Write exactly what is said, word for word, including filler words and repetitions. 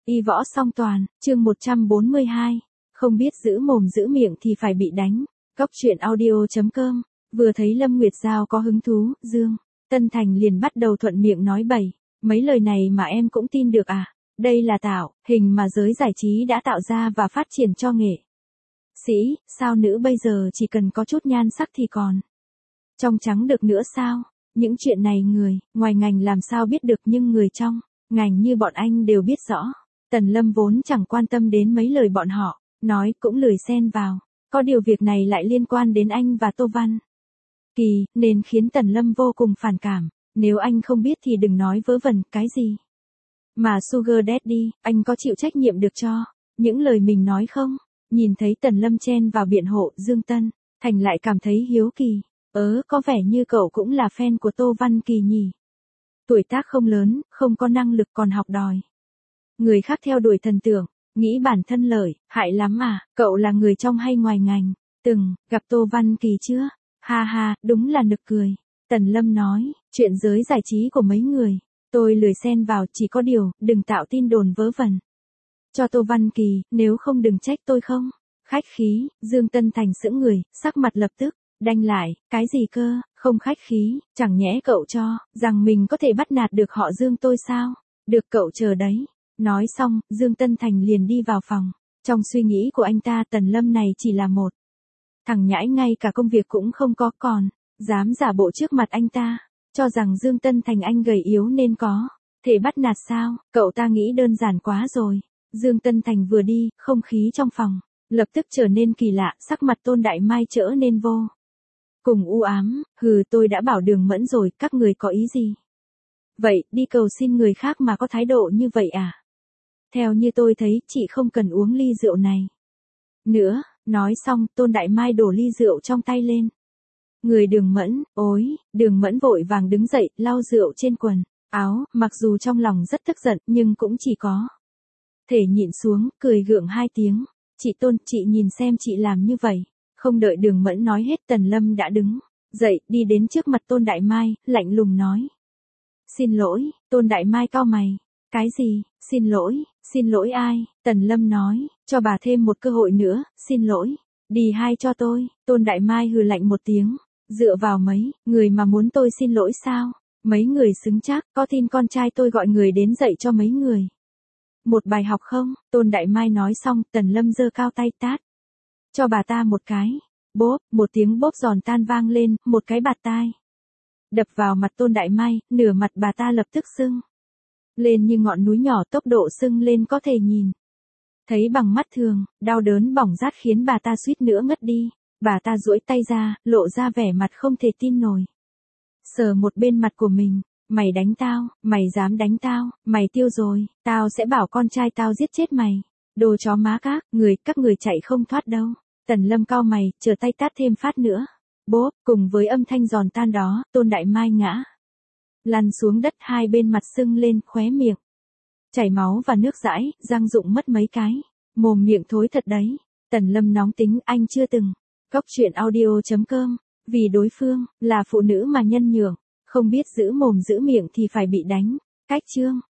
Y võ song toàn, chương một trăm bốn mươi hai. Không biết giữ mồm giữ miệng thì phải bị đánh. Cóc truyện audio chấm com. Vừa thấy Lâm Nguyệt Giao có hứng thú, Dương Tân Thành liền bắt đầu thuận miệng nói bậy. Mấy lời này mà em cũng tin được à? Đây là tạo hình mà giới giải trí đã tạo ra và phát triển cho nghệ sĩ, sao nữ bây giờ chỉ cần có chút nhan sắc thì còn trong trắng được nữa sao? Những chuyện này người ngoài ngành làm sao biết được, nhưng người trong ngành như bọn anh đều biết rõ. Tần Lâm vốn chẳng quan tâm đến mấy lời bọn họ nói, cũng lười xen vào. Có điều việc này lại liên quan đến anh và Tô Văn Kỳ, nên khiến Tần Lâm vô cùng phản cảm. Nếu anh không biết thì đừng nói vớ vẩn, cái gì mà Sugar Daddy, anh có chịu trách nhiệm được cho những lời mình nói không? Nhìn thấy Tần Lâm chen vào biện hộ, Dương Tân Thành lại cảm thấy hiếu kỳ. Ớ, có vẻ như cậu cũng là fan của Tô Văn Kỳ nhỉ? Tuổi tác không lớn, không có năng lực còn học đòi người khác theo đuổi thần tượng, nghĩ bản thân lợi hại lắm à? Cậu là người trong hay ngoài ngành? Từng gặp Tô Văn Kỳ chưa? Ha ha, đúng là nực cười. Tần Lâm nói, chuyện giới giải trí của mấy người tôi lười xen vào, chỉ có điều đừng tạo tin đồn vớ vẩn cho Tô Văn Kỳ, nếu không đừng trách tôi không khách khí. Dương Tân Thành sững người, sắc mặt lập tức đanh lại. Cái gì cơ? Không khách khí? Chẳng nhẽ cậu cho rằng mình có thể bắt nạt được họ Dương tôi sao? Được, cậu chờ đấy. Nói xong, Dương Tân Thành liền đi vào phòng. Trong suy nghĩ của anh ta, Tần Lâm này chỉ là một thằng nhãi, ngay cả công việc cũng không có, còn dám giả bộ trước mặt anh ta, cho rằng Dương Tân Thành anh gầy yếu nên có thể bắt nạt sao? Cậu ta nghĩ đơn giản quá rồi. Dương Tân Thành vừa đi, không khí trong phòng lập tức trở nên kỳ lạ, sắc mặt Tôn Đại Mai trở nên vô cùng u ám. Hừ, tôi đã bảo Đường Mẫn rồi, các người có ý gì vậy? Đi cầu xin người khác mà có thái độ như vậy à? Theo như tôi thấy, chị không cần uống ly rượu này nữa. Nói xong, Tôn Đại Mai đổ ly rượu trong tay lên người Đường Mẫn. Ôi, Đường Mẫn vội vàng đứng dậy, lau rượu trên quần áo, mặc dù trong lòng rất tức giận, nhưng cũng chỉ có thể nhịn xuống, cười gượng hai tiếng. Chị Tôn, chị nhìn xem chị làm như vậy. Không đợi Đường Mẫn nói hết, Tần Lâm đã đứng dậy, đi đến trước mặt Tôn Đại Mai, lạnh lùng nói. Xin lỗi. Tôn Đại Mai cau mày. Cái gì? Xin lỗi? Xin lỗi ai? Tần Lâm nói, cho bà thêm một cơ hội nữa, xin lỗi. Đi hai cho tôi. Tôn Đại Mai hừ lạnh một tiếng. Dựa vào mấy người mà muốn tôi xin lỗi sao? Mấy người xứng chắc, có tin con trai tôi gọi người đến dạy cho mấy người một bài học không? Tôn Đại Mai nói xong, Tần Lâm giơ cao tay tát cho bà ta một cái. Bốp, một tiếng bốp giòn tan vang lên, một cái bạt tai đập vào mặt Tôn Đại Mai, nửa mặt bà ta lập tức sưng lên như ngọn núi nhỏ, tốc độ sưng lên có thể nhìn thấy bằng mắt thường, đau đớn bỏng rát khiến bà ta suýt nữa ngất đi. Bà ta duỗi tay ra, lộ ra vẻ mặt không thể tin nổi. Sờ một bên mặt của mình. Mày đánh tao, mày dám đánh tao, mày tiêu rồi, tao sẽ bảo con trai tao giết chết mày. Đồ chó má các, người, các người chạy không thoát đâu. Tần Lâm cau mày, chờ tay tát thêm phát nữa. Bốp, cùng với âm thanh giòn tan đó, Tôn Đại Mai ngã lăn xuống đất, hai bên mặt sưng lên, khóe miệng chảy máu và nước dãi, răng rụng mất mấy cái. Mồm miệng thối thật đấy. Tần Lâm nóng tính, anh chưa từng. Cóc truyện audio chấm com. Vì đối phương là phụ nữ mà nhân nhượng, không biết giữ mồm giữ miệng thì phải bị đánh. Cách chương